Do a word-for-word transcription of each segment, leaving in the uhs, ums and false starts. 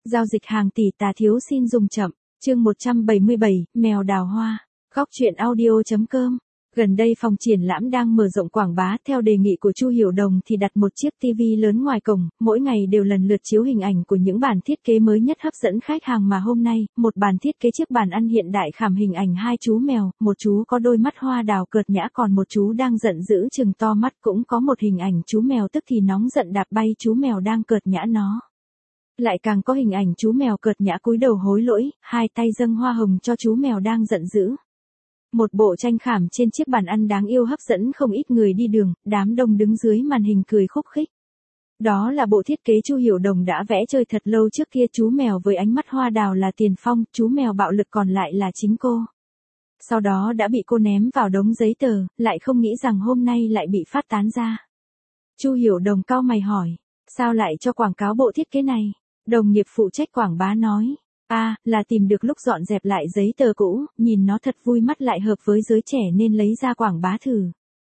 Giao dịch hàng tỷ tà thiếu xin dùng chậm. Chương một trăm bảy mươi bảy, mèo đào hoa. Góc truyện audio chấm com. Gần đây phòng triển lãm đang mở rộng quảng bá, theo đề nghị của Chu Hiểu Đồng thì đặt một chiếc tivi lớn ngoài cổng, mỗi ngày đều lần lượt chiếu hình ảnh của những bản thiết kế mới nhất hấp dẫn khách hàng, mà hôm nay, một bản thiết kế chiếc bàn ăn hiện đại khảm hình ảnh hai chú mèo, một chú có đôi mắt hoa đào cợt nhã, còn một chú đang giận dữ trừng to mắt, cũng có một hình ảnh chú mèo tức thì nóng giận đạp bay chú mèo đang cợt nhã nó. Lại càng có hình ảnh chú mèo cợt nhã cúi đầu hối lỗi, hai tay dâng hoa hồng cho chú mèo đang giận dữ. Một bộ tranh khảm trên chiếc bàn ăn đáng yêu hấp dẫn không ít người đi đường, đám đông đứng dưới màn hình cười khúc khích. Đó là bộ thiết kế Chu Hiểu Đồng đã vẽ chơi thật lâu trước kia, chú mèo với ánh mắt hoa đào là tiền phong, chú mèo bạo lực còn lại là chính cô. Sau đó đã bị cô ném vào đống giấy tờ, lại không nghĩ rằng hôm nay lại bị phát tán ra. Chu Hiểu Đồng cau mày hỏi, sao lại cho quảng cáo bộ thiết kế này? Đồng nghiệp phụ trách quảng bá nói, a à, là tìm được lúc dọn dẹp lại giấy tờ cũ, nhìn nó thật vui mắt lại hợp với giới trẻ nên lấy ra quảng bá thử.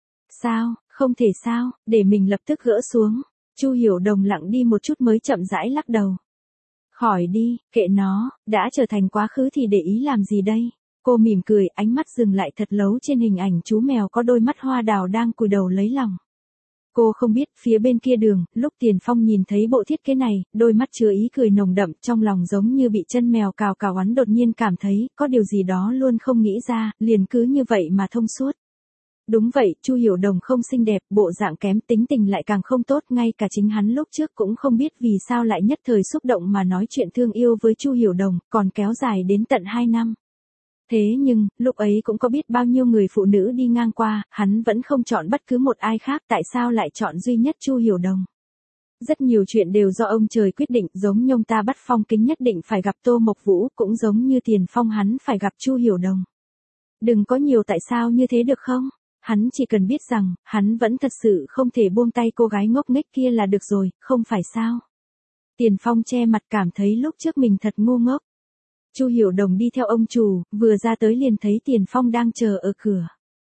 Sao, không thể sao, để mình lập tức gỡ xuống. Chu Hiểu Đồng lặng đi một chút mới chậm rãi lắc đầu. Khỏi đi, kệ nó, đã trở thành quá khứ thì để ý làm gì đây? Cô mỉm cười, ánh mắt dừng lại thật lâu trên hình ảnh chú mèo có đôi mắt hoa đào đang cúi đầu lấy lòng. Cô không biết, phía bên kia đường, lúc Tiền Phong nhìn thấy bộ thiết kế này, đôi mắt chứa ý cười nồng đậm, trong lòng giống như bị chân mèo cào cào, hắn đột nhiên cảm thấy, có điều gì đó luôn không nghĩ ra, liền cứ như vậy mà thông suốt. Đúng vậy, Chu Hiểu Đồng không xinh đẹp, bộ dạng kém, tính tình lại càng không tốt, ngay cả chính hắn lúc trước cũng không biết vì sao lại nhất thời xúc động mà nói chuyện thương yêu với Chu Hiểu Đồng, còn kéo dài đến tận hai năm. Thế nhưng, lúc ấy cũng có biết bao nhiêu người phụ nữ đi ngang qua, hắn vẫn không chọn bất cứ một ai khác, tại sao lại chọn duy nhất Chu Hiểu Đồng? Rất nhiều chuyện đều do ông trời quyết định, giống nhông ta bắt Phong Kính nhất định phải gặp Tô Mộc Vũ, cũng giống như Tiền Phong hắn phải gặp Chu Hiểu Đồng. Đừng có nhiều tại sao như thế được không? Hắn chỉ cần biết rằng, hắn vẫn thật sự không thể buông tay cô gái ngốc nghếch kia là được rồi, không phải sao? Tiền Phong che mặt cảm thấy lúc trước mình thật ngu ngốc. Chu Hiểu Đồng đi theo ông chủ, vừa ra tới liền thấy Tiền Phong đang chờ ở cửa.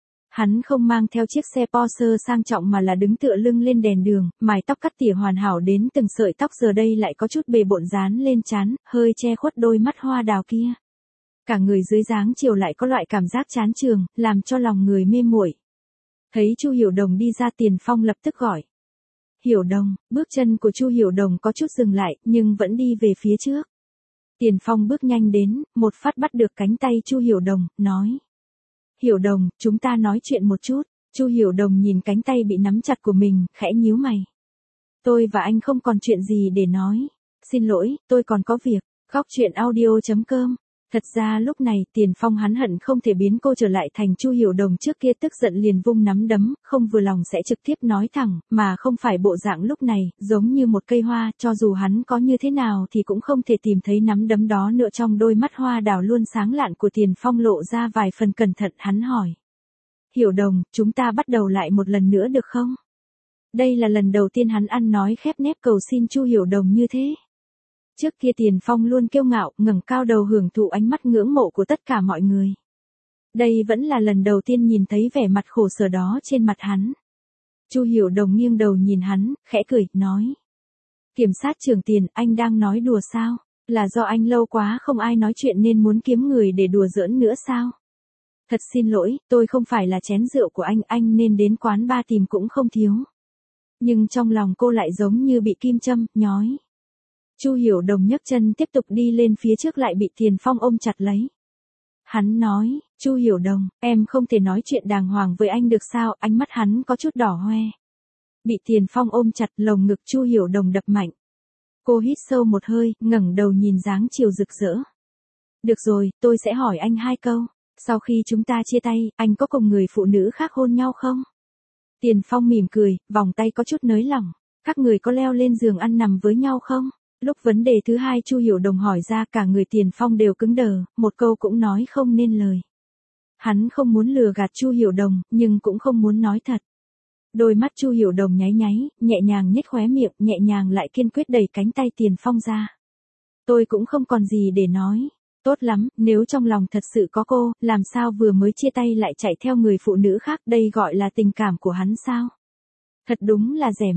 Hắn không mang theo chiếc xe Porsche sang trọng mà là đứng tựa lưng lên đèn đường, mái tóc cắt tỉa hoàn hảo đến từng sợi tóc giờ đây lại có chút bề bộn dán lên trán, hơi che khuất đôi mắt hoa đào kia. Cả người dưới dáng chiều lại có loại cảm giác chán chường, làm cho lòng người mê muội. Thấy Chu Hiểu Đồng đi ra, Tiền Phong lập tức gọi. Hiểu Đồng, bước chân của Chu Hiểu Đồng có chút dừng lại, nhưng vẫn đi về phía trước. Tiền Phong bước nhanh đến, một phát bắt được cánh tay Chu Hiểu Đồng, nói. Hiểu Đồng, chúng ta nói chuyện một chút. Chu Hiểu Đồng nhìn cánh tay bị nắm chặt của mình, khẽ nhíu mày. Tôi và anh không còn chuyện gì để nói. Xin lỗi, tôi còn có việc. Góc truyện audio chấm com. Thật ra lúc này, Tiền Phong hắn hận không thể biến cô trở lại thành Chu Hiểu Đồng trước kia, tức giận liền vung nắm đấm, không vừa lòng sẽ trực tiếp nói thẳng, mà không phải bộ dạng lúc này, giống như một cây hoa, cho dù hắn có như thế nào thì cũng không thể tìm thấy nắm đấm đó nữa. Trong đôi mắt hoa đào luôn sáng lạn của Tiền Phong lộ ra vài phần cẩn thận, hắn hỏi. Hiểu Đồng, chúng ta bắt đầu lại một lần nữa được không? Đây là lần đầu tiên hắn ăn nói khép nép cầu xin Chu Hiểu Đồng như thế. Trước kia Tiền Phong luôn kiêu ngạo, ngẩng cao đầu hưởng thụ ánh mắt ngưỡng mộ của tất cả mọi người. Đây vẫn là lần đầu tiên nhìn thấy vẻ mặt khổ sở đó trên mặt hắn. Chu Hiểu Đồng nghiêng đầu nhìn hắn, khẽ cười, nói. Kiểm sát trưởng Tiền, anh đang nói đùa sao? Là do anh lâu quá không ai nói chuyện nên muốn kiếm người để đùa giỡn nữa sao? Thật xin lỗi, tôi không phải là chén rượu của anh, anh nên đến quán bar tìm cũng không thiếu. Nhưng trong lòng cô lại giống như bị kim châm, nhói. Chu Hiểu Đồng nhấc chân tiếp tục đi lên phía trước, lại bị Tiền Phong ôm chặt lấy. Hắn nói, Chu Hiểu Đồng, em không thể nói chuyện đàng hoàng với anh được sao? Ánh mắt hắn có chút đỏ hoe. Bị Tiền Phong ôm chặt, lồng ngực Chu Hiểu Đồng đập mạnh. Cô hít sâu một hơi, ngẩng đầu nhìn dáng chiều rực rỡ. Được rồi, tôi sẽ hỏi anh hai câu. Sau khi chúng ta chia tay, anh có cùng người phụ nữ khác hôn nhau không? Tiền Phong mỉm cười, vòng tay có chút nới lỏng. Các người có leo lên giường ăn nằm với nhau không? Lúc vấn đề thứ hai Chu Hiểu Đồng hỏi ra, cả người Tiền Phong đều cứng đờ, một câu cũng nói không nên lời. Hắn không muốn lừa gạt Chu Hiểu Đồng, nhưng cũng không muốn nói thật. Đôi mắt Chu Hiểu Đồng nháy nháy, nhẹ nhàng nhếch khóe miệng, nhẹ nhàng lại kiên quyết đẩy cánh tay Tiền Phong ra. Tôi cũng không còn gì để nói. Tốt lắm, nếu trong lòng thật sự có cô, làm sao vừa mới chia tay lại chạy theo người phụ nữ khác, đây gọi là tình cảm của hắn sao? Thật đúng là rẻ mạt.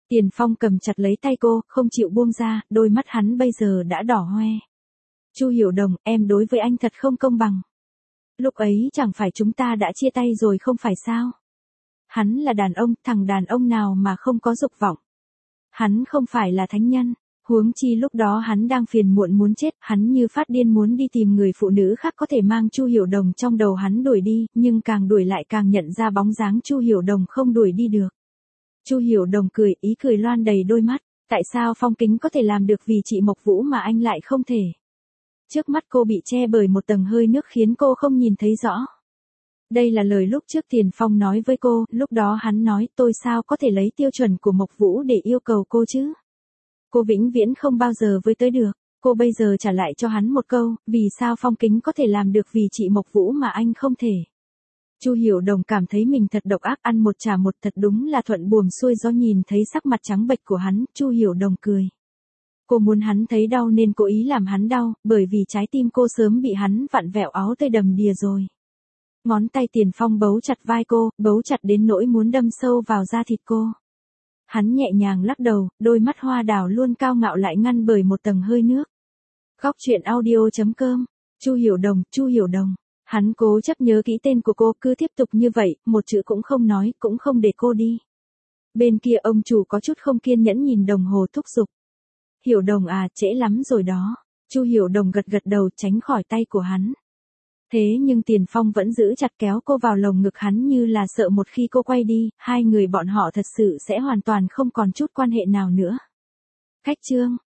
Tiền Phong cầm chặt lấy tay cô, không chịu buông ra, đôi mắt hắn bây giờ đã đỏ hoe. Chu Hiểu Đồng, em đối với anh thật không công bằng. Lúc ấy chẳng phải chúng ta đã chia tay rồi không phải sao? Hắn là đàn ông, thằng đàn ông nào mà không có dục vọng. Hắn không phải là thánh nhân, huống chi lúc đó hắn đang phiền muộn muốn chết, hắn như phát điên muốn đi tìm người phụ nữ khác có thể mang Chu Hiểu Đồng trong đầu hắn đuổi đi, nhưng càng đuổi lại càng nhận ra bóng dáng Chu Hiểu Đồng không đuổi đi được. Chu Hiểu Đồng cười, ý cười loan đầy đôi mắt, tại sao Phong Kính có thể làm được vì chị Mộc Vũ mà anh lại không thể? Trước mắt cô bị che bởi một tầng hơi nước khiến cô không nhìn thấy rõ. Đây là lời lúc trước Tiền Phong nói với cô, lúc đó hắn nói tôi sao có thể lấy tiêu chuẩn của Mộc Vũ để yêu cầu cô chứ? Cô vĩnh viễn không bao giờ với tới được, cô bây giờ trả lại cho hắn một câu, vì sao Phong Kính có thể làm được vì chị Mộc Vũ mà anh không thể? Chu Hiểu Đồng cảm thấy mình thật độc ác, ăn một trả một, thật đúng là thuận buồm xuôi gió. Nhìn thấy sắc mặt trắng bệch của hắn, Chu Hiểu Đồng cười. Cô muốn hắn thấy đau nên cố ý làm hắn đau, bởi vì trái tim cô sớm bị hắn vặn vẹo áo tơi đầm đìa rồi. Ngón tay Tiền Phong bấu chặt vai cô, bấu chặt đến nỗi muốn đâm sâu vào da thịt cô. Hắn nhẹ nhàng lắc đầu, đôi mắt hoa đào luôn cao ngạo lại ngăn bởi một tầng hơi nước. Góc truyện audio chấm com. Chu Hiểu Đồng, Chu Hiểu Đồng. Hắn cố chấp nhớ kỹ tên của cô, cứ tiếp tục như vậy, một chữ cũng không nói, cũng không để cô đi. Bên kia ông chủ có chút không kiên nhẫn nhìn đồng hồ thúc giục. Hiểu Đồng à, trễ lắm rồi đó. Chu Hiểu Đồng gật gật đầu tránh khỏi tay của hắn. Thế nhưng Tiền Phong vẫn giữ chặt kéo cô vào lồng ngực hắn như là sợ một khi cô quay đi, hai người bọn họ thật sự sẽ hoàn toàn không còn chút quan hệ nào nữa. Khách trương,